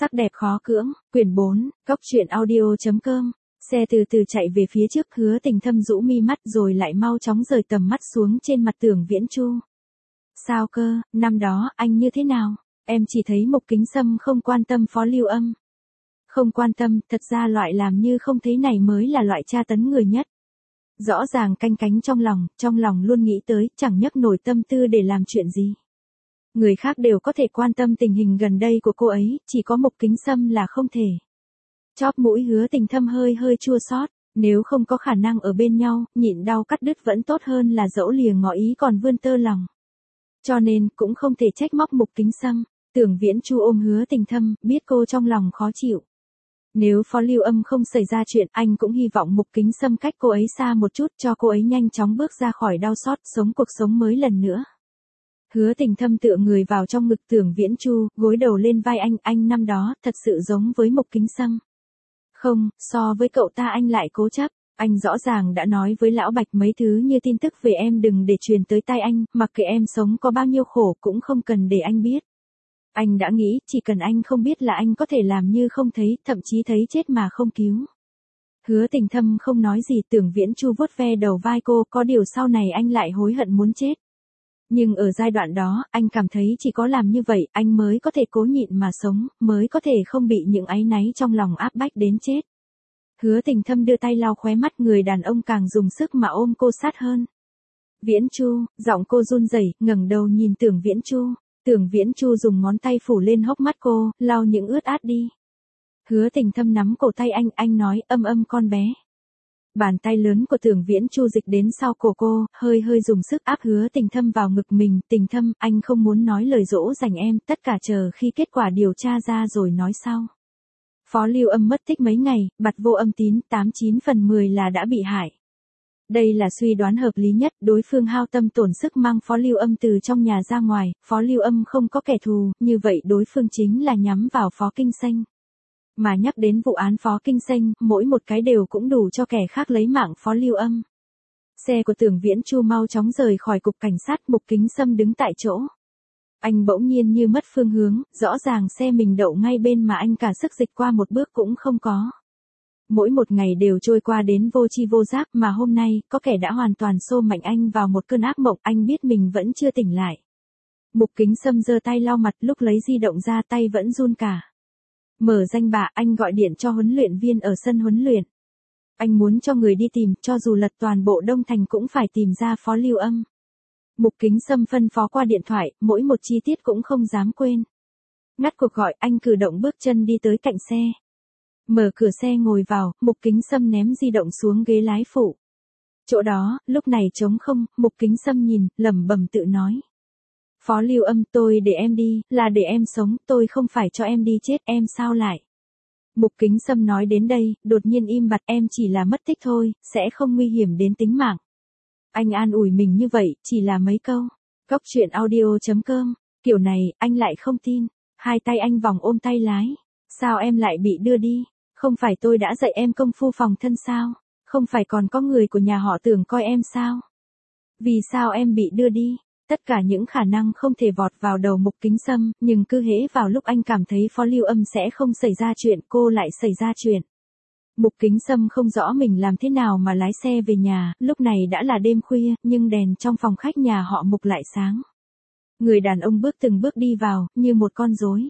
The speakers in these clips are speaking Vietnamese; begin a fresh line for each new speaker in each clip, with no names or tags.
Sắc đẹp khó cưỡng, quyển 4, Cóc truyện audio.com. Xe từ từ chạy về phía trước, Hứa Tình Thâm rũ mi mắt rồi lại mau chóng rời tầm mắt xuống trên mặt Tưởng Viễn Chu. Sao cơ, năm đó, anh như thế nào? Em chỉ thấy Mục Kính Sâm không quan tâm Phó Lưu Âm. Không quan tâm, thật ra loại làm như không thấy này mới là loại tra tấn người nhất. Rõ ràng canh cánh trong lòng luôn nghĩ tới, chẳng nhấc nổi tâm tư để làm chuyện gì. Người khác đều có thể quan tâm tình hình gần đây của cô ấy, chỉ có Mục Kính Sâm là không thể. Chóp mũi Hứa Tình Thâm hơi chua xót, nếu không có khả năng ở bên nhau, nhịn đau cắt đứt vẫn tốt hơn là dẫu lìa ngỏ ý còn vươn tơ lòng. Cho nên, cũng không thể trách móc Mục Kính Sâm. Tưởng Viễn Chu ôm Hứa Tình Thâm, biết cô trong lòng khó chịu. Nếu Phó Lưu Âm không xảy ra chuyện, anh cũng hy vọng Mục Kính Sâm cách cô ấy xa một chút, cho cô ấy nhanh chóng bước ra khỏi đau xót, sống cuộc sống mới lần nữa. Hứa Tình Thâm tựa người vào trong ngực Tưởng Viễn Chu, gối đầu lên vai anh năm đó, thật sự giống với Mục Kính Sâm. Không, so với cậu ta anh lại cố chấp, anh rõ ràng đã nói với Lão Bạch mấy thứ như tin tức về em đừng để truyền tới tai anh, mặc kệ em sống có bao nhiêu khổ cũng không cần để anh biết. Anh đã nghĩ, chỉ cần anh không biết là anh có thể làm như không thấy, thậm chí thấy chết mà không cứu. Hứa Tình Thâm không nói gì, Tưởng Viễn Chu vuốt ve đầu vai cô, có điều sau này anh lại hối hận muốn chết. Nhưng ở giai đoạn đó, anh cảm thấy chỉ có làm như vậy, anh mới có thể cố nhịn mà sống, mới có thể không bị những áy náy trong lòng áp bách đến chết. Hứa Tình Thâm đưa tay lau khóe mắt, người đàn ông càng dùng sức mà ôm cô sát hơn. Viễn Chu, giọng cô run rẩy, ngẩng đầu nhìn Tưởng Viễn Chu. Tưởng Viễn Chu dùng ngón tay phủ lên hốc mắt cô, lau những ướt át đi. Hứa Tình Thâm nắm cổ tay anh nói âm con bé. Bàn tay lớn của Tưởng Viễn Chu dịch đến sau cổ cô, hơi dùng sức áp Hứa Tình Thâm vào ngực mình. Tình Thâm, anh không muốn nói lời dỗ dành em, tất cả chờ khi kết quả điều tra ra rồi nói sau. Phó Lưu Âm mất tích mấy ngày, bặt vô âm tín, 89 phần 10 là đã bị hại. Đây là suy đoán hợp lý nhất, đối phương hao tâm tổn sức mang Phó Lưu Âm từ trong nhà ra ngoài, Phó Lưu Âm không có kẻ thù, như vậy đối phương chính là nhắm vào Phó Kinh Xanh. Mà nhắc đến vụ án Phó Kinh Xanh, mỗi một cái đều cũng đủ cho kẻ khác lấy mạng Phó Lưu Âm. Xe của Tưởng Viễn Chu mau chóng rời khỏi cục cảnh sát, Mục Kính Sâm đứng tại chỗ. Anh bỗng nhiên như mất phương hướng, rõ ràng xe mình đậu ngay bên mà anh cả sức dịch qua một bước cũng không có. Mỗi một ngày đều trôi qua đến vô tri vô giác, mà hôm nay, có kẻ đã hoàn toàn xô mạnh anh vào một cơn ác mộng, anh biết mình vẫn chưa tỉnh lại. Mục Kính Sâm giơ tay lau mặt, lúc lấy di động ra tay vẫn run cả. Mở danh bạ, anh gọi điện cho huấn luyện viên ở sân huấn luyện. Anh muốn cho người đi tìm, cho dù lật toàn bộ Đông Thành cũng phải tìm ra Phó Lưu Âm. Mục Kính Sâm phân phó qua điện thoại, mỗi một chi tiết cũng không dám quên. Ngắt cuộc gọi, anh cử động bước chân đi tới cạnh xe. Mở cửa xe ngồi vào, Mục Kính Sâm ném di động xuống ghế lái phụ. Chỗ đó, lúc này trống không, Mục Kính Sâm nhìn, lẩm bẩm tự nói. Phó Lưu Âm, tôi để em đi, là để em sống, tôi không phải cho em đi chết, em sao lại. Mục Kính Sâm nói đến đây, đột nhiên im bặt, em chỉ là mất tích thôi, sẽ không nguy hiểm đến tính mạng. Anh an ủi mình như vậy, chỉ là mấy câu. Cóc truyện audio.com, kiểu này, anh lại không tin. Hai tay anh vòng ôm tay lái. Sao em lại bị đưa đi? Không phải tôi đã dạy em công phu phòng thân sao? Không phải còn có người của nhà họ Tưởng coi em sao? Vì sao em bị đưa đi? Tất cả những khả năng không thể vọt vào đầu Mục Kính Sâm, nhưng cứ hễ vào lúc anh cảm thấy Phó Lưu Âm sẽ không xảy ra chuyện, cô lại xảy ra chuyện. Mục Kính Sâm không rõ mình làm thế nào mà lái xe về nhà, lúc này đã là đêm khuya, nhưng đèn trong phòng khách nhà họ Mục lại sáng. Người đàn ông bước từng bước đi vào, như một con rối.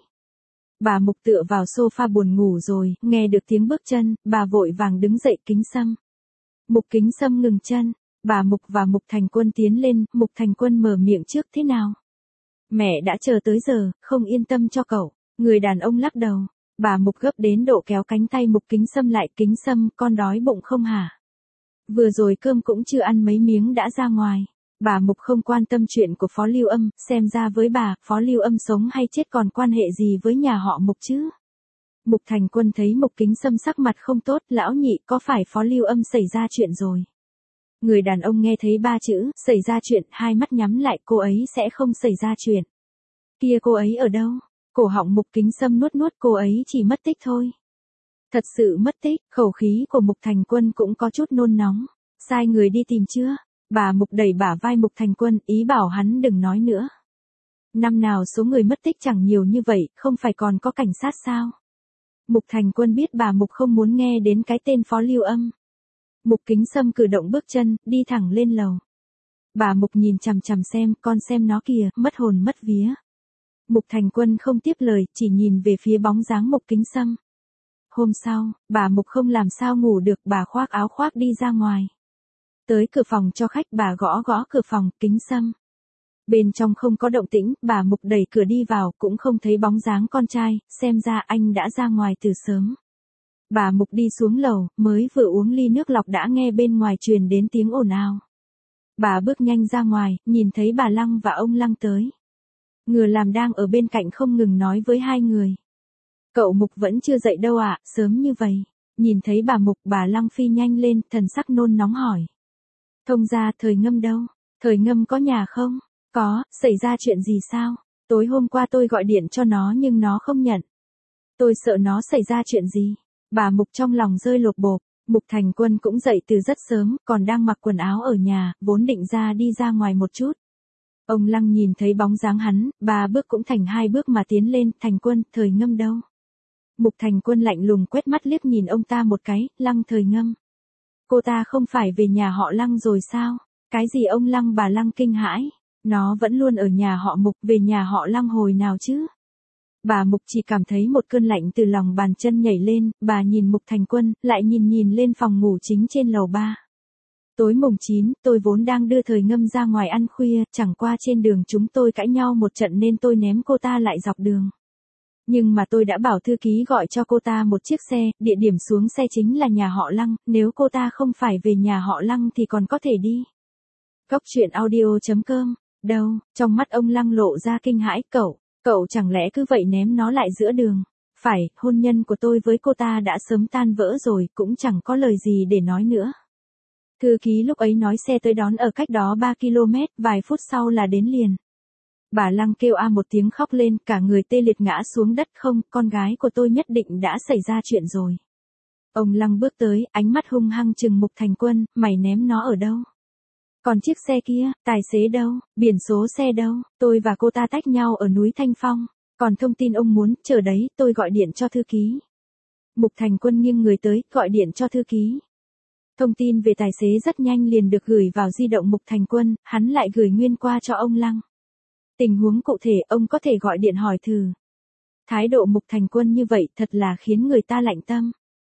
Bà Mục tựa vào sofa buồn ngủ rồi, nghe được tiếng bước chân, bà vội vàng đứng dậy. Kính Sâm. Mục Kính Sâm ngừng chân, bà Mục và Mục Thành Quân tiến lên, Mục Thành Quân mở miệng trước, thế nào? Mẹ đã chờ tới giờ, không yên tâm cho cậu. Người đàn ông lắc đầu. Bà Mục gấp đến độ kéo cánh tay Mục Kính Sâm lại. Kính Sâm, con đói bụng không hả? Vừa rồi cơm cũng chưa ăn mấy miếng đã ra ngoài. Bà Mục không quan tâm chuyện của Phó Lưu Âm, xem ra với bà, Phó Lưu Âm sống hay chết còn quan hệ gì với nhà họ Mục chứ? Mục Thành Quân thấy Mục Kính Sâm sắc mặt không tốt, lão nhị, có phải Phó Lưu Âm xảy ra chuyện rồi? Người đàn ông nghe thấy ba chữ, xảy ra chuyện, hai mắt nhắm lại, cô ấy sẽ không xảy ra chuyện. Kia cô ấy ở đâu? Cổ họng Mục Kính Sâm nuốt, cô ấy chỉ mất tích thôi. Thật sự mất tích, khẩu khí của Mục Thành Quân cũng có chút nôn nóng. Sai người đi tìm chưa? Bà Mục đẩy bả vai Mục Thành Quân, ý bảo hắn đừng nói nữa. Năm nào số người mất tích chẳng nhiều như vậy, không phải còn có cảnh sát sao? Mục Thành Quân biết bà Mục không muốn nghe đến cái tên Phó Lưu Âm. Mục Kính Sâm cử động bước chân, đi thẳng lên lầu. Bà Mục nhìn chằm chằm xem, con xem nó kìa, mất hồn mất vía. Mục Thành Quân không tiếp lời, chỉ nhìn về phía bóng dáng Mục Kính Sâm. Hôm sau, bà Mục không làm sao ngủ được, bà khoác áo khoác đi ra ngoài. Tới cửa phòng cho khách, bà gõ gõ cửa phòng, Kính Sâm. Bên trong không có động tĩnh, bà Mục đẩy cửa đi vào, cũng không thấy bóng dáng con trai, xem ra anh đã ra ngoài từ sớm. Bà Mục đi xuống lầu, mới vừa uống ly nước lọc đã nghe bên ngoài truyền đến tiếng ồn ào. Bà bước nhanh ra ngoài, nhìn thấy bà Lăng và ông Lăng tới. Người làm đang ở bên cạnh không ngừng nói với hai người. Cậu Mục vẫn chưa dậy đâu ạ, sớm như vậy. Nhìn thấy bà Mục, bà Lăng phi nhanh lên, thần sắc nôn nóng hỏi. Thông gia Thời Ngâm đâu? Thời Ngâm có nhà không? Có, xảy ra chuyện gì sao? Tối hôm qua tôi gọi điện cho nó nhưng nó không nhận. Tôi sợ nó xảy ra chuyện gì? Bà Mục trong lòng rơi lột bột. Mục Thành Quân cũng dậy từ rất sớm, còn đang mặc quần áo ở nhà, vốn định đi ra ngoài một chút. Ông Lăng nhìn thấy bóng dáng hắn, 3 bước cũng thành 2 bước mà tiến lên, Thành Quân, Thời Ngâm đâu? Mục Thành Quân lạnh lùng quét mắt liếc nhìn ông ta một cái, Lăng Thời Ngâm. Cô ta không phải về nhà họ Lăng rồi sao? Cái gì ông Lăng bà Lăng kinh hãi? Nó vẫn luôn ở nhà họ Mục, về nhà họ Lăng hồi nào chứ? Bà Mục chỉ cảm thấy một cơn lạnh từ lòng bàn chân nhảy lên, bà nhìn Mục Thành Quân, lại nhìn lên phòng ngủ chính trên lầu 3. Tối mùng 9, tôi vốn đang đưa Thời Ngâm ra ngoài ăn khuya, chẳng qua trên đường chúng tôi cãi nhau một trận nên tôi ném cô ta lại dọc đường. Nhưng mà tôi đã bảo thư ký gọi cho cô ta một chiếc xe, địa điểm xuống xe chính là nhà họ Lăng, nếu cô ta không phải về nhà họ Lăng thì còn có thể đi. Cóc truyện audio.com, đâu, trong mắt ông Lăng lộ ra kinh hãi, cậu chẳng lẽ cứ vậy ném nó lại giữa đường? Phải, hôn nhân của tôi với cô ta đã sớm tan vỡ rồi, cũng chẳng có lời gì để nói nữa. Thư ký lúc ấy nói xe tới đón ở cách đó 3 km, vài phút sau là đến liền. Bà Lăng kêu a một tiếng khóc lên, cả người tê liệt ngã xuống đất, không, con gái của tôi nhất định đã xảy ra chuyện rồi. Ông Lăng bước tới, ánh mắt hung hăng trừng Mục Thành Quân, mày ném nó ở đâu? Còn chiếc xe kia, tài xế đâu, biển số xe đâu, tôi và cô ta tách nhau ở núi Thanh Phong, còn thông tin ông muốn, chờ đấy, tôi gọi điện cho thư ký. Mục Thành Quân nghiêng người tới, gọi điện cho thư ký. Thông tin về tài xế rất nhanh liền được gửi vào di động Mục Thành Quân, hắn lại gửi nguyên qua cho ông Lăng. Tình huống cụ thể, ông có thể gọi điện hỏi thử. Thái độ Mục Thành Quân như vậy thật là khiến người ta lạnh tâm.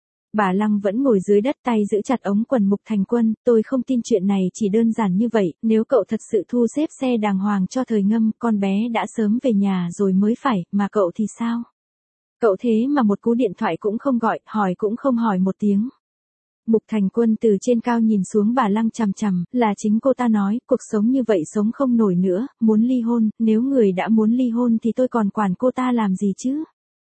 Bà Lăng vẫn ngồi dưới đất, tay giữ chặt ống quần Mục Thành Quân, tôi không tin chuyện này chỉ đơn giản như vậy, nếu cậu thật sự thu xếp xe đàng hoàng cho Thời Ngâm, con bé đã sớm về nhà rồi mới phải, mà cậu thì sao? Cậu thế mà một cú điện thoại cũng không gọi, hỏi cũng không hỏi một tiếng. Mục Thành Quân từ trên cao nhìn xuống bà Lăng chằm chằm, là chính cô ta nói, cuộc sống như vậy sống không nổi nữa, muốn ly hôn, nếu người đã muốn ly hôn thì tôi còn quản cô ta làm gì chứ?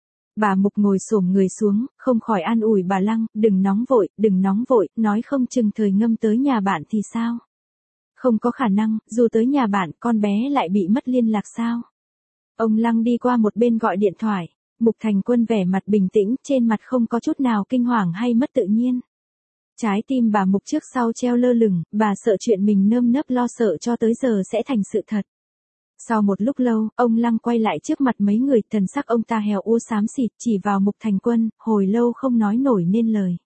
Bà Mục ngồi xổm người xuống, không khỏi an ủi bà Lăng, đừng nóng vội, nói không chừng Thời Ngâm tới nhà bạn thì sao? Không có khả năng, dù tới nhà bạn, con bé lại bị mất liên lạc sao? Ông Lăng đi qua một bên gọi điện thoại, Mục Thành Quân vẻ mặt bình tĩnh, trên mặt không có chút nào kinh hoàng hay mất tự nhiên. Trái tim bà Mục trước sau treo lơ lửng, bà sợ chuyện mình nơm nớp lo sợ cho tới giờ sẽ thành sự thật. Sau một lúc lâu, ông Lăng quay lại trước mặt mấy người, thần sắc ông ta hèo u xám xịt, chỉ vào Mục Thành Quân, hồi lâu không nói nổi nên lời.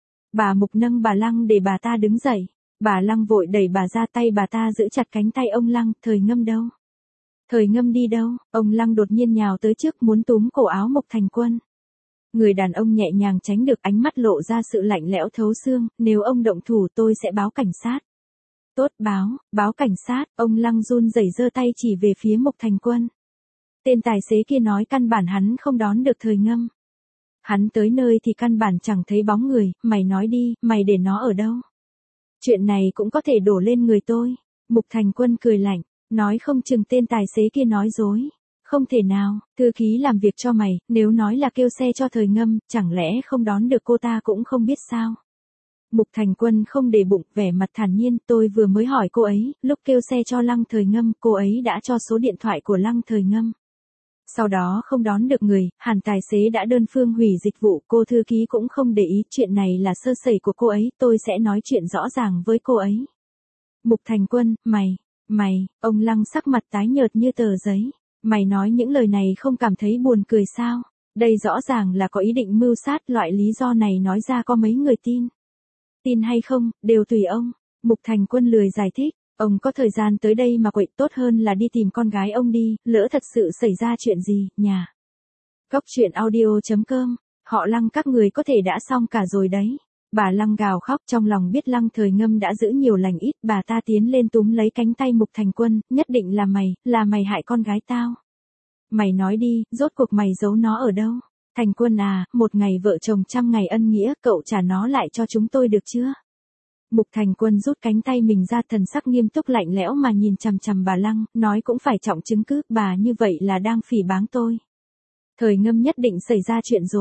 Bà Mục nâng bà Lăng để bà ta đứng dậy. Bà Lăng vội đẩy bà ra, tay bà ta giữ chặt cánh tay ông Lăng, Thời Ngâm đâu? Thời Ngâm đi đâu? Ông Lăng đột nhiên nhào tới trước muốn túm cổ áo Mục Thành Quân. Người đàn ông nhẹ nhàng tránh được, ánh mắt lộ ra sự lạnh lẽo thấu xương, nếu ông động thủ tôi sẽ báo cảnh sát. Tốt, báo cảnh sát, ông Lăng run rẩy giơ tay chỉ về phía Mục Thành Quân. Tên tài xế kia nói căn bản hắn không đón được Thời Ngâm. Hắn tới nơi thì căn bản chẳng thấy bóng người, mày nói đi, mày để nó ở đâu? Chuyện này cũng có thể đổ lên người tôi. Mục Thành Quân cười lạnh, nói không chừng tên tài xế kia nói dối. Không thể nào, thư ký làm việc cho mày, nếu nói là kêu xe cho Thời Ngâm, chẳng lẽ không đón được cô ta cũng không biết sao? Mục Thành Quân không để bụng, vẻ mặt thản nhiên, tôi vừa mới hỏi cô ấy, lúc kêu xe cho Lăng Thời Ngâm, cô ấy đã cho số điện thoại của Lăng Thời Ngâm. Sau đó không đón được người, hẳn tài xế đã đơn phương hủy dịch vụ, cô thư ký cũng không để ý, chuyện này là sơ sẩy của cô ấy, tôi sẽ nói chuyện rõ ràng với cô ấy. Mục Thành Quân, mày, ông Lăng sắc mặt tái nhợt như tờ giấy. Mày nói những lời này không cảm thấy buồn cười sao? Đây rõ ràng là có ý định mưu sát, loại lý do này nói ra có mấy người tin. Tin hay không, đều tùy ông. Mục Thành Quân lười giải thích, ông có thời gian tới đây mà quậy, tốt hơn là đi tìm con gái ông đi, lỡ thật sự xảy ra chuyện gì, nhà. Cốc truyện audio.com, họ Lăng các người có thể đã xong cả rồi đấy. Bà Lăng gào khóc, trong lòng biết Lăng Thời Ngâm đã giữ nhiều lành ít, bà ta tiến lên túm lấy cánh tay Mục Thành Quân, nhất định là mày hại con gái tao. Mày nói đi, rốt cuộc mày giấu nó ở đâu? Thành Quân à, một ngày vợ chồng trăm ngày ân nghĩa, cậu trả nó lại cho chúng tôi được chưa? Mục Thành Quân rút cánh tay mình ra, thần sắc nghiêm túc lạnh lẽo mà nhìn chằm chằm bà Lăng, nói cũng phải trọng chứng cứ, bà như vậy là đang phỉ báng tôi. Thời Ngâm nhất định xảy ra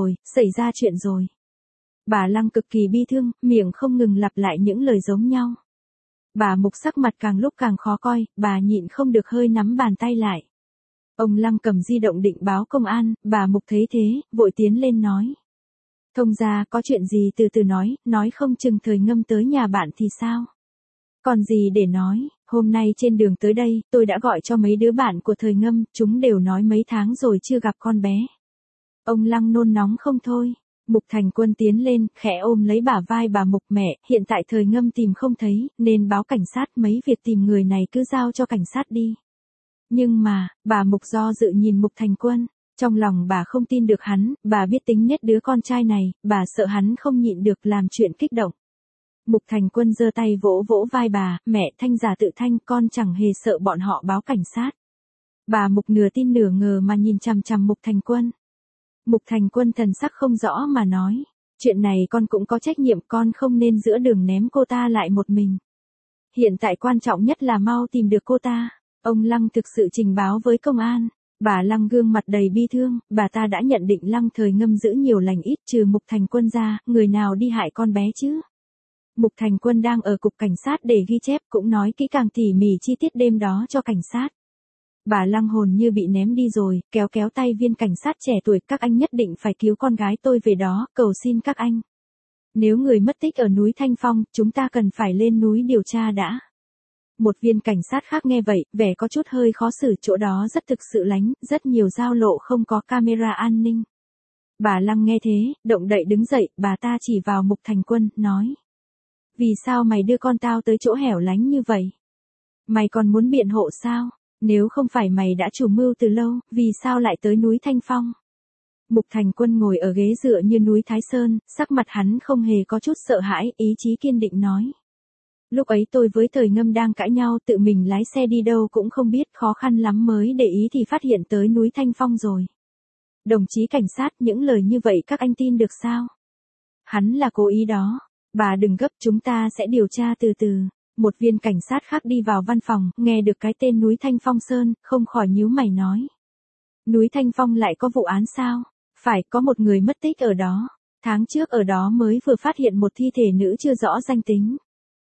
chuyện rồi. Bà Lăng cực kỳ bi thương, miệng không ngừng lặp lại những lời giống nhau. Bà Mục sắc mặt càng lúc càng khó coi, bà nhịn không được hơi nắm bàn tay lại. Ông Lăng cầm di động định báo công an, bà Mục thấy thế, vội tiến lên nói. Thông gia, có chuyện gì từ từ nói không chừng Thời Ngâm tới nhà bạn thì sao? Còn gì để nói, hôm nay trên đường tới đây, tôi đã gọi cho mấy đứa bạn của Thời Ngâm, chúng đều nói mấy tháng rồi chưa gặp con bé. Ông Lăng nôn nóng không thôi. Mục Thành Quân tiến lên, khẽ ôm lấy bả vai bà Mục, mẹ, hiện tại Thời Ngâm tìm không thấy, nên báo cảnh sát, mấy việc tìm người này cứ giao cho cảnh sát đi. Nhưng mà, bà Mục do dự nhìn Mục Thành Quân, trong lòng bà không tin được hắn, bà biết tính nết đứa con trai này, bà sợ hắn không nhịn được làm chuyện kích động. Mục Thành Quân giơ tay vỗ vỗ vai bà, mẹ, thanh giả tự thanh, con chẳng hề sợ bọn họ báo cảnh sát. Bà Mục nửa tin nửa ngờ mà nhìn chằm chằm Mục Thành Quân. Mục Thành Quân thần sắc không rõ mà nói, chuyện này con cũng có trách nhiệm, con không nên giữa đường ném cô ta lại một mình. Hiện tại quan trọng nhất là mau tìm được cô ta. Ông Lăng thực sự trình báo với công an. Bà Lăng gương mặt đầy bi thương, bà ta đã nhận định Lăng Thời Ngâm giữ nhiều lành ít, trừ Mục Thành Quân ra, người nào đi hại con bé chứ? Mục Thành Quân đang ở cục cảnh sát để ghi chép, cũng nói kỹ càng tỉ mỉ chi tiết đêm đó cho cảnh sát. Bà Lăng hồn như bị ném đi rồi, kéo tay viên cảnh sát trẻ tuổi, các anh nhất định phải cứu con gái tôi về đó, cầu xin các anh. Nếu người mất tích ở núi Thanh Phong, chúng ta cần phải lên núi điều tra đã. Một viên cảnh sát khác nghe vậy, vẻ có chút hơi khó xử, chỗ đó rất thực sự lánh, rất nhiều giao lộ không có camera an ninh. Bà Lăng nghe thế, động đậy đứng dậy, bà ta chỉ vào Mục Thành Quân, nói. Vì sao mày đưa con tao tới chỗ hẻo lánh như vậy? Mày còn muốn biện hộ sao? Nếu không phải mày đã chủ mưu từ lâu, vì sao lại tới núi Thanh Phong? Mục Thành Quân ngồi ở ghế dựa như núi Thái Sơn, sắc mặt hắn không hề có chút sợ hãi, ý chí kiên định nói. Lúc ấy tôi với Thời Ngâm đang cãi nhau, tự mình lái xe đi đâu cũng không biết, khó khăn lắm mới để ý thì phát hiện tới núi Thanh Phong rồi. Đồng chí cảnh sát, những lời như vậy các anh tin được sao? Hắn là cố ý đó. Bà đừng gấp, chúng ta sẽ điều tra từ từ. Một viên cảnh sát khác đi vào văn phòng, nghe được cái tên núi Thanh Phong Sơn, không khỏi nhíu mày nói. Núi Thanh Phong lại có vụ án sao? Phải, có một người mất tích ở đó. Tháng trước ở đó mới vừa phát hiện một thi thể nữ chưa rõ danh tính.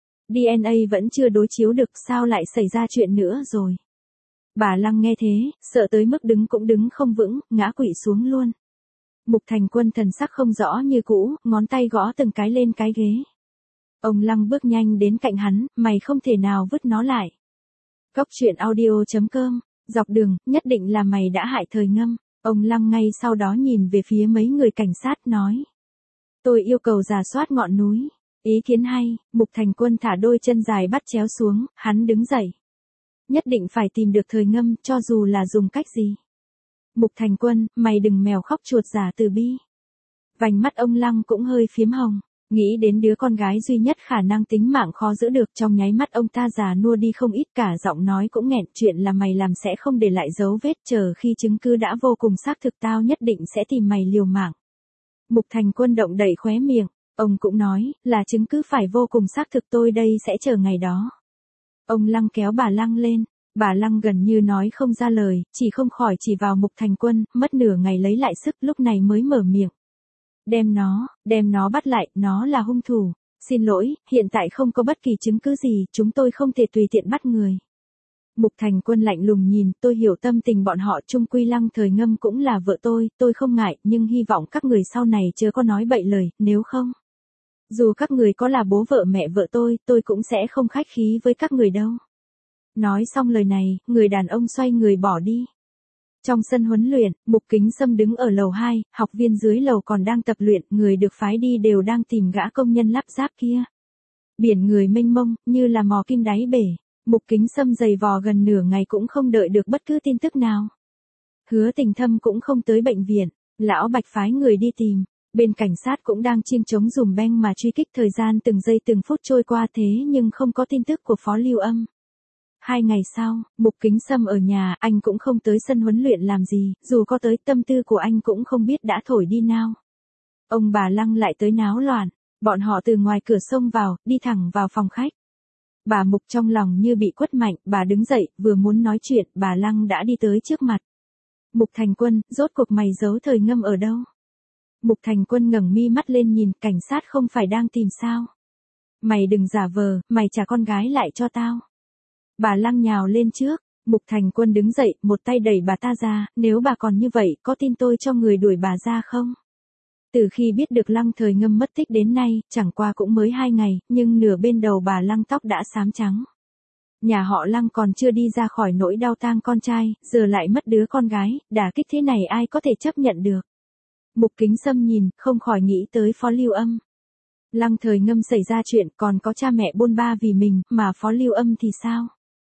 DNA vẫn chưa đối chiếu được, sao lại xảy ra chuyện nữa rồi? Bà Lăng nghe thế, sợ tới mức đứng cũng đứng không vững, ngã quỵ xuống luôn. Mục Thành Quân thần sắc không rõ như cũ, ngón tay gõ từng cái lên cái ghế. Ông Lăng bước nhanh đến cạnh hắn, mày không thể nào vứt nó lại. Cốc truyện audio.com, dọc đường, nhất định là mày đã hại Thời Ngâm. Ông Lăng ngay sau đó nhìn về phía mấy người cảnh sát nói. Tôi yêu cầu rà soát ngọn núi. Ý kiến hay, Mục Thành Quân thả đôi chân dài bắt chéo xuống, hắn đứng dậy. Nhất định phải tìm được Thời Ngâm, cho dù là dùng cách gì. Mục Thành Quân, mày đừng mèo khóc chuột giả từ bi. Vành mắt ông Lăng cũng hơi phiếm hồng. Nghĩ đến đứa con gái duy nhất khả năng tính mạng khó giữ được, trong nháy mắt ông ta già nua đi không ít, cả giọng nói cũng nghẹn, chuyện là mày làm sẽ không để lại dấu vết, chờ khi chứng cứ đã vô cùng xác thực tao nhất định sẽ tìm mày liều mạng. Mục Thành Quân động đậy khóe miệng, ông cũng nói, là chứng cứ phải vô cùng xác thực, tôi đây sẽ chờ ngày đó. Ông Lăng kéo bà Lăng lên, bà Lăng gần như nói không ra lời, chỉ không khỏi chỉ vào Mục Thành Quân, mất nửa ngày lấy lại sức, lúc này mới mở miệng. Đem nó bắt lại, nó là hung thủ. Xin lỗi, hiện tại không có bất kỳ chứng cứ gì, chúng tôi không thể tùy tiện bắt người. Mục Thành Quân lạnh lùng nhìn, tôi hiểu tâm tình bọn họ, chung quy Lăng Thời Ngâm cũng là vợ tôi không ngại, nhưng hy vọng các người sau này chớ có nói bậy lời, nếu không. Dù các người có là bố vợ mẹ vợ tôi cũng sẽ không khách khí với các người đâu. Nói xong lời này, người đàn ông xoay người bỏ đi. Trong sân huấn luyện, Mục Kính Sâm đứng ở lầu 2, học viên dưới lầu còn đang tập luyện, người được phái đi đều đang tìm gã công nhân lắp ráp kia. Biển người mênh mông, như là mò kim đáy bể. Mục Kính Sâm giày vò gần nửa ngày cũng không đợi được bất cứ tin tức nào. Hứa Tình Thâm cũng không tới bệnh viện, lão Bạch phái người đi tìm. Bên cảnh sát cũng đang chiêng trống dùm beng mà truy kích, thời gian từng giây từng phút trôi qua thế nhưng không có tin tức của Phó Lưu Âm. 2 ngày sau, Mục Kính Sâm ở nhà, anh cũng không tới sân huấn luyện làm gì, dù có tới tâm tư của anh cũng không biết đã thổi đi nào. Ông bà Lăng lại tới náo loạn, bọn họ từ ngoài cửa xông vào, đi thẳng vào phòng khách. Bà Mục trong lòng như bị quất mạnh, bà đứng dậy, vừa muốn nói chuyện, bà Lăng đã đi tới trước mặt. Mục Thành Quân, rốt cuộc mày giấu Thời Ngâm ở đâu? Mục Thành Quân ngẩng mi mắt lên nhìn, cảnh sát không phải đang tìm sao? Mày đừng giả vờ, mày trả con gái lại cho tao. Bà Lăng nhào lên trước, Mục Thành Quân đứng dậy, một tay đẩy bà ta ra, nếu bà còn như vậy, có tin tôi cho người đuổi bà ra không? Từ khi biết được Lăng Thời Ngâm mất tích đến nay, chẳng qua cũng mới 2 ngày, nhưng nửa bên đầu bà Lăng tóc đã xám trắng. Nhà họ Lăng còn chưa đi ra khỏi nỗi đau tang con trai, giờ lại mất đứa con gái, đả kích thế này ai có thể chấp nhận được. Mục Kính Sâm nhìn, không khỏi nghĩ tới Phó Lưu Âm. Lăng Thời Ngâm xảy ra chuyện, còn có cha mẹ bôn ba vì mình, mà Phó Lưu Âm thì sao?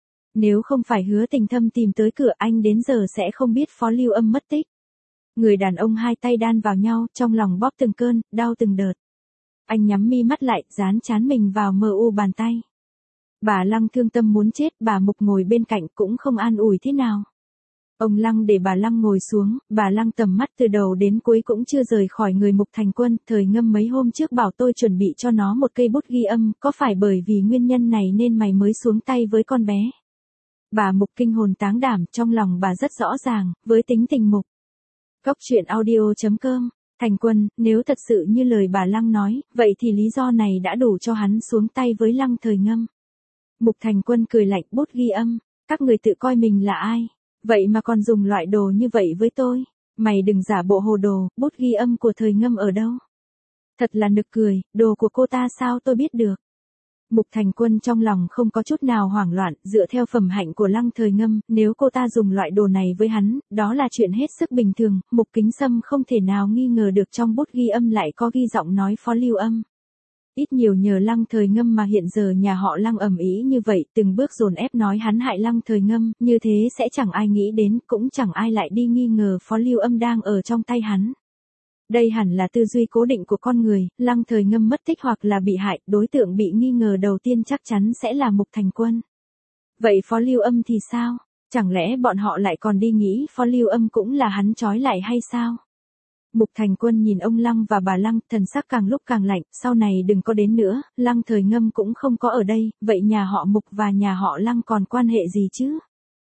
Nếu không phải Hứa Tình Thâm tìm tới cửa, anh đến giờ sẽ không biết Phó Lưu Âm mất tích. Người đàn ông hai tay đan vào nhau, trong lòng bóp từng cơn, đau từng đợt. Anh nhắm mi mắt lại, dán trán mình vào mờ u bàn tay. Bà Lăng thương tâm muốn chết, bà Mục ngồi bên cạnh cũng không an ủi thế nào. Ông Lăng để bà Lăng ngồi xuống, bà Lăng tầm mắt từ đầu đến cuối cũng chưa rời khỏi người Mục Thành Quân. Thời Ngâm mấy hôm trước bảo tôi chuẩn bị cho nó một cây bút ghi âm, có phải bởi vì nguyên nhân này nên mày mới xuống tay với con bé? Bà Mục kinh hồn táng đảm, trong lòng bà rất rõ ràng, với tính tình Mục. Góc truyện audio.com. Thành Quân, nếu thật sự như lời bà Lăng nói, vậy thì lý do này đã đủ cho hắn xuống tay với Lăng Thời Ngâm. Mục Thành Quân cười lạnh, bút ghi âm, các người tự coi mình là ai? Vậy mà còn dùng loại đồ như vậy với tôi? Mày đừng giả bộ hồ đồ, bút ghi âm của Thời Ngâm ở đâu? Thật là nực cười, đồ của cô ta sao tôi biết được? Mục Thành Quân trong lòng không có chút nào hoảng loạn, dựa theo phẩm hạnh của Lăng Thời Ngâm, nếu cô ta dùng loại đồ này với hắn, đó là chuyện hết sức bình thường. Mục Kính Sâm không thể nào nghi ngờ được trong bút ghi âm lại có ghi giọng nói Phó Lưu Âm. Ít nhiều nhờ Lăng Thời Ngâm mà hiện giờ nhà họ Lăng ầm ĩ như vậy, từng bước dồn ép nói hắn hại Lăng Thời Ngâm, như thế sẽ chẳng ai nghĩ đến, cũng chẳng ai lại đi nghi ngờ Phó Lưu Âm đang ở trong tay hắn. Đây hẳn là tư duy cố định của con người, Lăng Thời Ngâm mất tích hoặc là bị hại, đối tượng bị nghi ngờ đầu tiên chắc chắn sẽ là Mục Thành Quân. Vậy Phó Lưu Âm thì sao? Chẳng lẽ bọn họ lại còn đi nghĩ Phó Lưu Âm cũng là hắn trói lại hay sao? Mục Thành Quân nhìn ông Lăng và bà Lăng, thần sắc càng lúc càng lạnh, sau này đừng có đến nữa, Lăng Thời Ngâm cũng không có ở đây, vậy nhà họ Mục và nhà họ Lăng còn quan hệ gì chứ?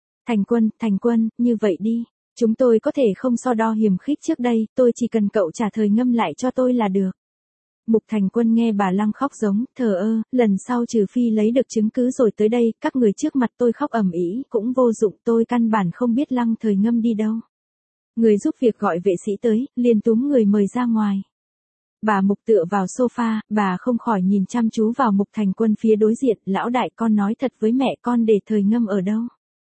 Thành Quân, như vậy đi. Chúng tôi có thể không so đo hiềm khích trước đây, tôi chỉ cần cậu trả Thời Ngâm lại cho tôi là được. Mục Thành Quân nghe bà Lăng khóc giống, thờ ơ, lần sau trừ phi lấy được chứng cứ rồi tới đây, các người trước mặt tôi khóc ầm ĩ cũng vô dụng, tôi căn bản không biết Lăng Thời Ngâm đi đâu. Người giúp việc gọi vệ sĩ tới, liền túm người mời ra ngoài. Bà Mục tựa vào sofa, bà không khỏi nhìn chăm chú vào Mục Thành Quân phía đối diện, lão đại con nói thật với mẹ con để Thời Ngâm ở đâu.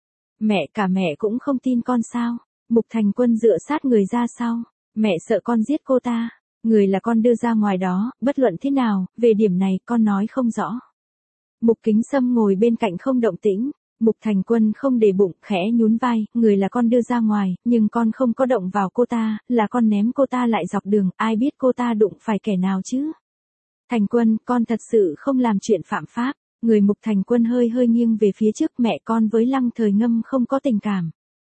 Cả mẹ cũng không tin con sao? Mục Thành Quân dựa sát người ra sau. Mẹ sợ con giết cô ta. Người là con đưa ra ngoài đó, bất luận thế nào, về điểm này con nói không rõ. Mục Kính Sâm ngồi bên cạnh không động tĩnh. Mục Thành Quân không để bụng, khẽ nhún vai, người là con đưa ra ngoài, nhưng con không có động vào cô ta, là con ném cô ta lại dọc đường, ai biết cô ta đụng phải kẻ nào chứ? Thành Quân, con thật sự không làm chuyện phạm pháp. Người Mục Thành Quân hơi nghiêng về phía trước, mẹ con với Lăng Thời Ngâm không có tình cảm.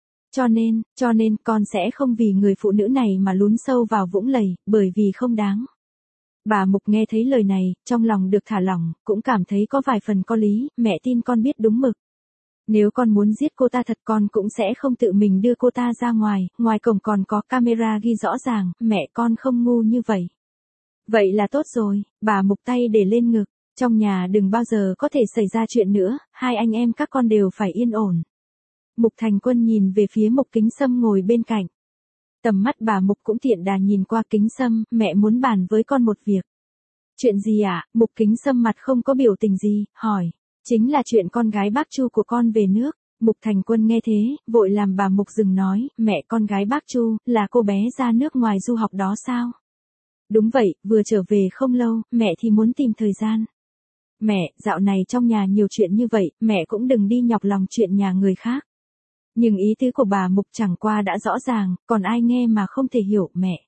Cho nên con sẽ không vì người phụ nữ này mà lún sâu vào vũng lầy, bởi vì không đáng. Bà Mục nghe thấy lời này, trong lòng được thả lỏng, cũng cảm thấy có vài phần có lý, mẹ tin con biết đúng mực. Nếu con muốn giết cô ta thật con cũng sẽ không tự mình đưa cô ta ra ngoài cổng còn có camera ghi rõ ràng, mẹ con không ngu như vậy. Vậy là tốt rồi, bà Mục tay để lên ngực, trong nhà đừng bao giờ có thể xảy ra chuyện nữa, hai anh em các con đều phải yên ổn. Mục Thành Quân nhìn về phía Mục Kính Sâm ngồi bên cạnh. Tầm mắt bà Mục cũng tiện đà nhìn qua Kính Sâm, mẹ muốn bàn với con một việc. Chuyện gì ạ? Mục Kính Sâm mặt không có biểu tình gì, hỏi. Chính là chuyện con gái bác Chu của con về nước. Mục Thành Quân nghe thế, vội làm bà Mục dừng nói, mẹ con gái bác Chu, là cô bé ra nước ngoài du học đó sao? Đúng vậy, vừa trở về không lâu, mẹ thì muốn tìm thời gian. Mẹ, dạo này trong nhà nhiều chuyện như vậy, mẹ cũng đừng đi nhọc lòng chuyện nhà người khác. Nhưng ý tứ của bà Mục chẳng qua đã rõ ràng, còn ai nghe mà không thể hiểu, mẹ.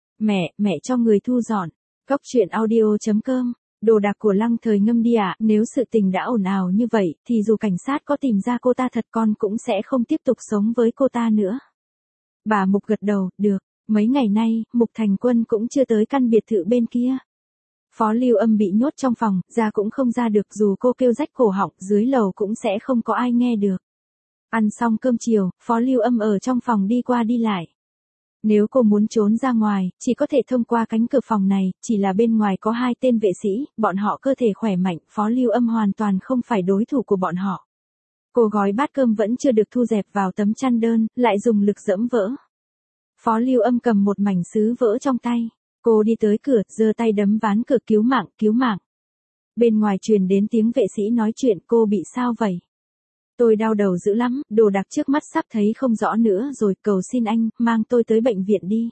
Mẹ cho người thu dọn. Cóc truyện audio.com. Đồ đạc của Lăng Thời Ngâm đi ạ, nếu sự tình đã ồn ào như vậy, thì dù cảnh sát có tìm ra cô ta thật con cũng sẽ không tiếp tục sống với cô ta nữa. Bà Mục gật đầu, được, mấy ngày nay, Mục Thành Quân cũng chưa tới căn biệt thự bên kia. Phó Lưu Âm bị nhốt trong phòng, ra cũng không ra được, dù cô kêu rách cổ họng, dưới lầu cũng sẽ không có ai nghe được. Ăn xong cơm chiều, Phó Lưu Âm ở trong phòng đi qua đi lại. Nếu cô muốn trốn ra ngoài, chỉ có thể thông qua cánh cửa phòng này, chỉ là bên ngoài có 2 tên vệ sĩ, bọn họ cơ thể khỏe mạnh, Phó Lưu Âm hoàn toàn không phải đối thủ của bọn họ. Cô gói bát cơm vẫn chưa được thu dẹp vào tấm chăn đơn, lại dùng lực giẫm vỡ. Phó Lưu Âm cầm một mảnh sứ vỡ trong tay. Cô đi tới cửa, giơ tay đấm ván cửa, cứu mạng, cứu mạng. Bên ngoài truyền đến tiếng vệ sĩ nói chuyện, cô bị sao vậy? Tôi đau đầu dữ lắm, đồ đạc trước mắt sắp thấy không rõ nữa rồi, cầu xin anh, mang tôi tới bệnh viện đi.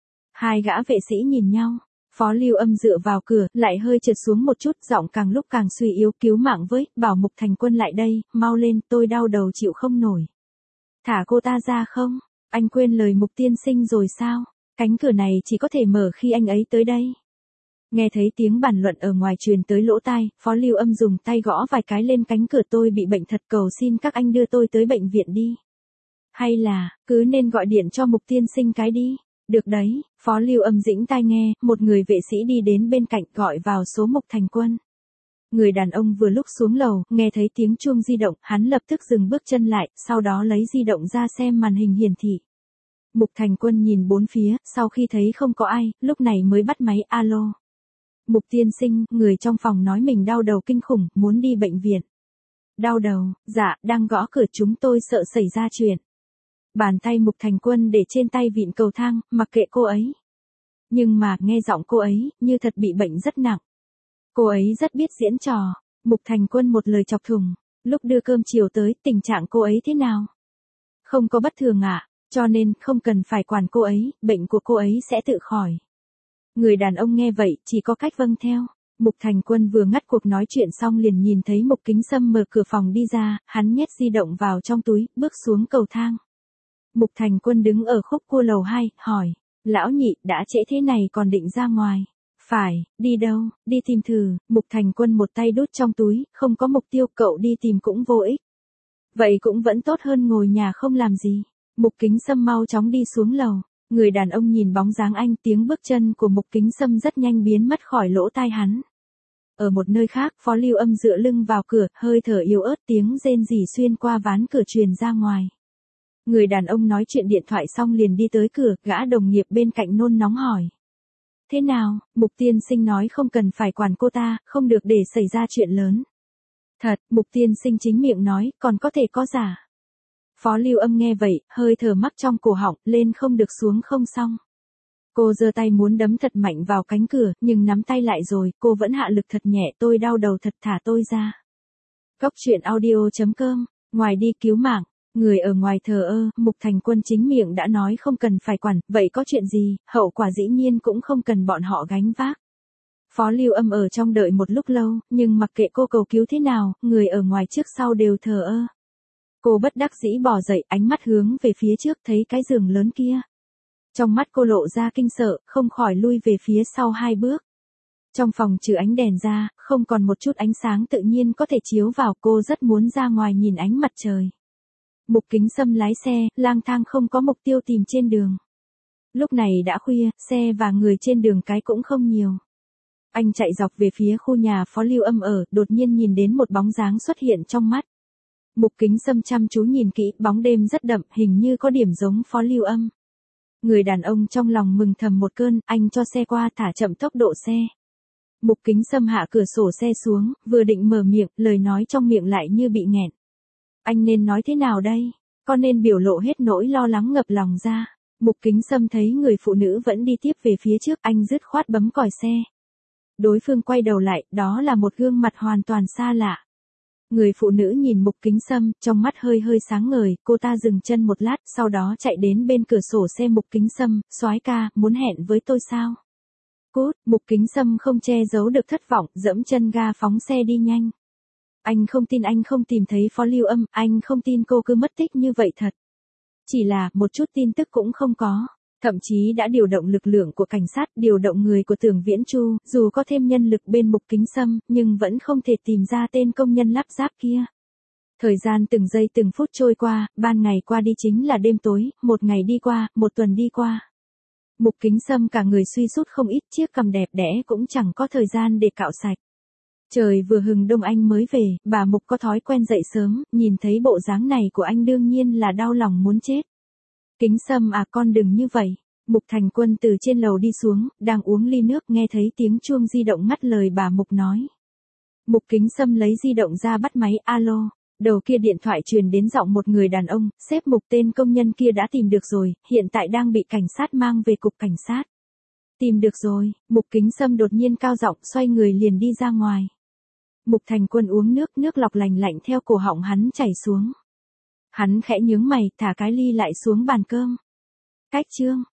2 gã vệ sĩ nhìn nhau, Phó Lưu Âm dựa vào cửa, lại hơi trượt xuống một chút, giọng càng lúc càng suy yếu, cứu mạng với, bảo Mục Thành Quân lại đây, mau lên, tôi đau đầu chịu không nổi. Thả cô ta ra không? Anh quên lời Mục tiên sinh rồi sao? Cánh cửa này chỉ có thể mở khi anh ấy tới đây. Nghe thấy tiếng bàn luận ở ngoài truyền tới lỗ tai, Phó Lưu Âm dùng tay gõ vài cái lên cánh cửa, tôi bị bệnh thật, cầu xin các anh đưa tôi tới bệnh viện đi. Hay là, cứ nên gọi điện cho Mục tiên sinh cái đi. Được đấy, Phó Lưu Âm dĩnh tai nghe, một người vệ sĩ đi đến bên cạnh gọi vào số Mục Thành Quân. Người đàn ông vừa lúc xuống lầu, nghe thấy tiếng chuông di động, hắn lập tức dừng bước chân lại, sau đó lấy di động ra xem màn hình hiển thị. Mục Thành Quân nhìn bốn phía, sau khi thấy không có ai, lúc này mới bắt máy, alo. Mục tiên sinh, người trong phòng nói mình đau đầu kinh khủng, muốn đi bệnh viện. Đau đầu, dạ, đang gõ cửa, chúng tôi sợ xảy ra chuyện. Bàn tay Mục Thành Quân để trên tay vịn cầu thang, mặc kệ cô ấy. Nhưng mà, nghe giọng cô ấy, như thật bị bệnh rất nặng. Cô ấy rất biết diễn trò. Mục Thành Quân một lời chọc thủng. Lúc đưa cơm chiều tới, tình trạng cô ấy thế nào? Không có bất thường ạ. Cho nên, không cần phải quản cô ấy, bệnh của cô ấy sẽ tự khỏi. Người đàn ông nghe vậy, chỉ có cách vâng theo. Mục Thành Quân vừa ngắt cuộc nói chuyện xong liền nhìn thấy Mục Kính Sâm mở cửa phòng đi ra, hắn nhét di động vào trong túi, bước xuống cầu thang. Mục Thành Quân đứng ở khúc cua lầu 2, hỏi, lão nhị, đã trễ thế này còn định ra ngoài? Phải, đi đâu, đi tìm thử. Mục Thành Quân một tay đút trong túi, không có mục tiêu, cậu đi tìm cũng vô ích. Vậy cũng vẫn tốt hơn ngồi nhà không làm gì. Mục Kính Sâm mau chóng đi xuống lầu. Người đàn ông nhìn bóng dáng anh, tiếng bước chân của Mục Kính Sâm rất nhanh biến mất khỏi lỗ tai hắn. Ở một nơi khác, Phó Lưu Âm dựa lưng vào cửa, hơi thở yếu ớt, tiếng rên rỉ xuyên qua ván cửa truyền ra ngoài. Người đàn ông nói chuyện điện thoại xong liền đi tới cửa, gã đồng nghiệp bên cạnh nôn nóng hỏi. Thế nào, Mục tiên sinh nói không cần phải quản cô ta, không được để xảy ra chuyện lớn. Thật, Mục tiên sinh chính miệng nói, còn có thể có giả. Phó Lưu Âm nghe vậy, hơi thở mắc trong cổ họng, lên không được xuống không xong. Cô giơ tay muốn đấm thật mạnh vào cánh cửa, nhưng nắm tay lại rồi, cô vẫn hạ lực thật nhẹ, tôi đau đầu thật, thả tôi ra. Cóc truyện audio.com, ngoài đi cứu mạng, người ở ngoài thờ ơ, Mục Thành Quân chính miệng đã nói không cần phải quản, vậy có chuyện gì, hậu quả dĩ nhiên cũng không cần bọn họ gánh vác. Phó Lưu Âm ở trong đợi một lúc lâu, nhưng mặc kệ cô cầu cứu thế nào, người ở ngoài trước sau đều thờ ơ. Cô bất đắc dĩ bò dậy, ánh mắt hướng về phía trước, thấy cái giường lớn kia. Trong mắt cô lộ ra kinh sợ, không khỏi lui về phía sau 2 bước. Trong phòng trừ ánh đèn ra, không còn một chút ánh sáng tự nhiên có thể chiếu vào, cô rất muốn ra ngoài nhìn ánh mặt trời. Mục Kính Sâm lái xe, lang thang không có mục tiêu tìm trên đường. Lúc này đã khuya, xe và người trên đường cái cũng không nhiều. Anh chạy dọc về phía khu nhà Phó Lưu Âm ở, đột nhiên nhìn đến một bóng dáng xuất hiện trong mắt. Mục Kính Sâm chăm chú nhìn kỹ, bóng đêm rất đậm, hình như có điểm giống Phó Lưu Âm. Người đàn ông trong lòng mừng thầm một cơn, anh cho xe qua, thả chậm tốc độ xe. Mục Kính Sâm hạ cửa sổ xe xuống, vừa định mở miệng, lời nói trong miệng lại như bị nghẹn. Anh nên nói thế nào đây? Có nên biểu lộ hết nỗi lo lắng ngập lòng ra? Mục Kính Sâm thấy người phụ nữ vẫn đi tiếp về phía trước, anh dứt khoát bấm còi xe. Đối phương quay đầu lại, đó là một gương mặt hoàn toàn xa lạ. Người phụ nữ nhìn Mục Kính Sâm, trong mắt hơi hơi sáng ngời, cô ta dừng chân một lát, sau đó chạy đến bên cửa sổ xe Mục Kính Sâm, soái ca, muốn hẹn với tôi sao? Cút, Mục Kính Sâm không che giấu được thất vọng, dẫm chân ga phóng xe đi nhanh. Anh không tin anh không tìm thấy Phó Lưu Âm, anh không tin cô cứ mất tích như vậy thật. Chỉ là, một chút tin tức cũng không có. Thậm chí đã điều động lực lượng của cảnh sát, điều động người của Tưởng Viễn Chu, dù có thêm nhân lực bên Mục Kính Sâm, nhưng vẫn không thể tìm ra tên công nhân lắp ráp kia. Thời gian từng giây từng phút trôi qua, ban ngày qua đi chính là đêm tối, một ngày đi qua, một tuần đi qua. Mục Kính Sâm cả người suy sút không ít, chiếc cằm đẹp đẽ cũng chẳng có thời gian để cạo sạch. Trời vừa hừng đông anh mới về, bà Mục có thói quen dậy sớm, nhìn thấy bộ dáng này của anh đương nhiên là đau lòng muốn chết. Kính Sâm à, con đừng như vậy. Mục Thành Quân từ trên lầu đi xuống, đang uống ly nước, nghe thấy tiếng chuông di động ngắt lời bà Mục nói. Mục Kính Sâm lấy di động ra bắt máy, alo. Đầu kia điện thoại truyền đến giọng một người đàn ông, sếp Mục, tên công nhân kia đã tìm được rồi, hiện tại đang bị cảnh sát mang về cục cảnh sát. Tìm được rồi, Mục Kính Sâm đột nhiên cao giọng, xoay người liền đi ra ngoài. Mục Thành Quân uống nước, nước lọc lành lạnh theo cổ họng hắn chảy xuống. Hắn khẽ nhướng mày, thả cái ly lại xuống bàn cơm. Cách chương